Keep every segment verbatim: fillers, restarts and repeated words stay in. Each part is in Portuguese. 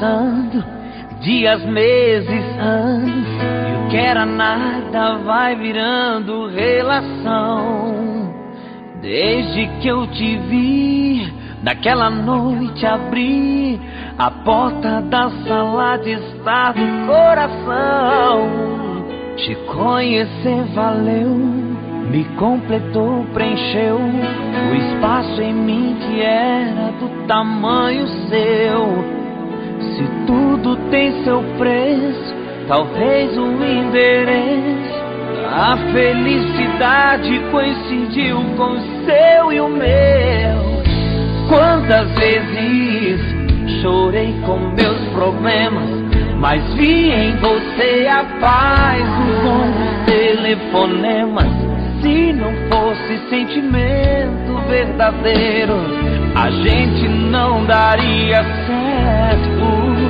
passando, dias, meses, anos, e o que era nada vai virando relação. Desde que eu te vi, naquela noite abri a porta da sala de estar do coração. Te conhecer valeu, me completou, preencheu o espaço em mim que era do tamanho seu. Se tudo tem seu preço, talvez o endereço da felicidade coincidiu com o seu e o meu. Quantas vezes chorei com meus problemas, mas vi em você a paz dos longos telefonemas. Se não fosse sentimento verdadeiro, a gente não daria certo.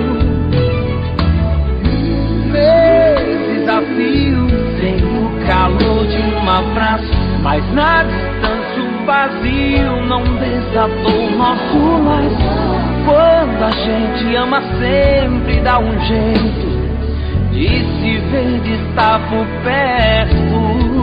Meses a fio, sem o calor de um abraço, mas na distância o vazio não desatou nosso laço. Quando a gente ama sempre dá um jeito de se ver, de estar por perto.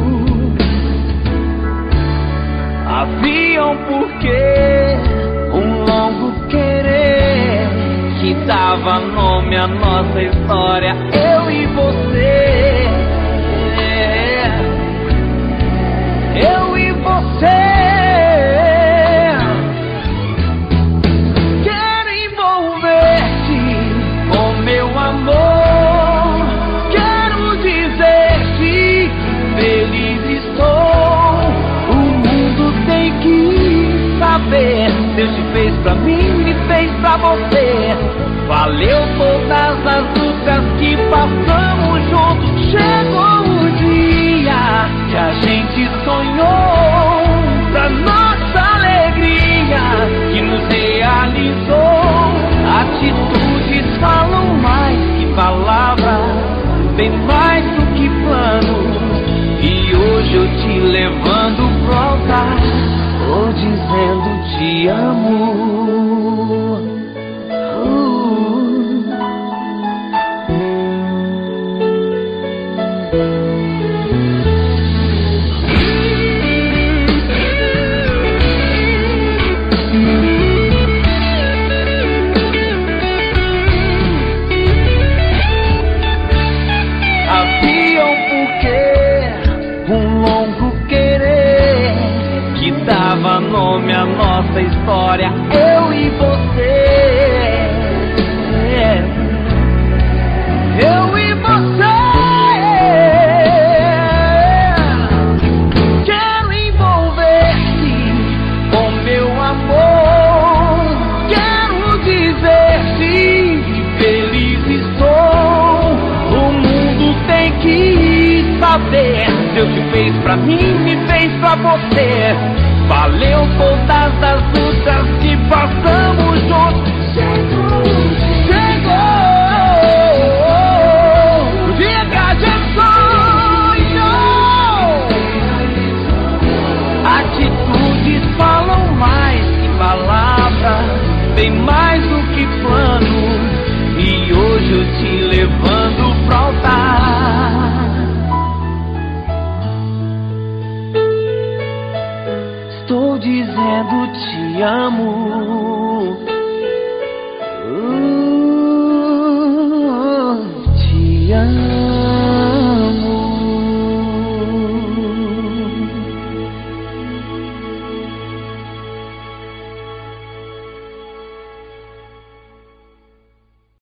Havia um porquê, um longo querer que dava nome à nossa história, eu e você. Eu e você. Deus te fez pra mim, me fez pra você. Valeu todas as lutas que passamos juntos. Chegou o dia que a gente sonhou, pra nossa alegria que nos realizou. Atitudes falam mais que palavras, bem mais do que planos. E hoje eu te levando pro altar, tô dizendo te amo. Uh. Havia um porquê, um longo querer que dava nome à nossa história, eu e você. Eu e você. Quero envolver-te com meu amor. Quero dizer-te feliz estou. O mundo tem que saber, Deus te fez pra mim, me fez pra você. Valeu todas as lutas que passamos juntos. Chegou, chegou o dia que a gente sonhou. Atitudes falam mais que palavras, bem mais do que planos. E hoje eu te levando pro altar. Estou dizendo te amo, uh, te amo.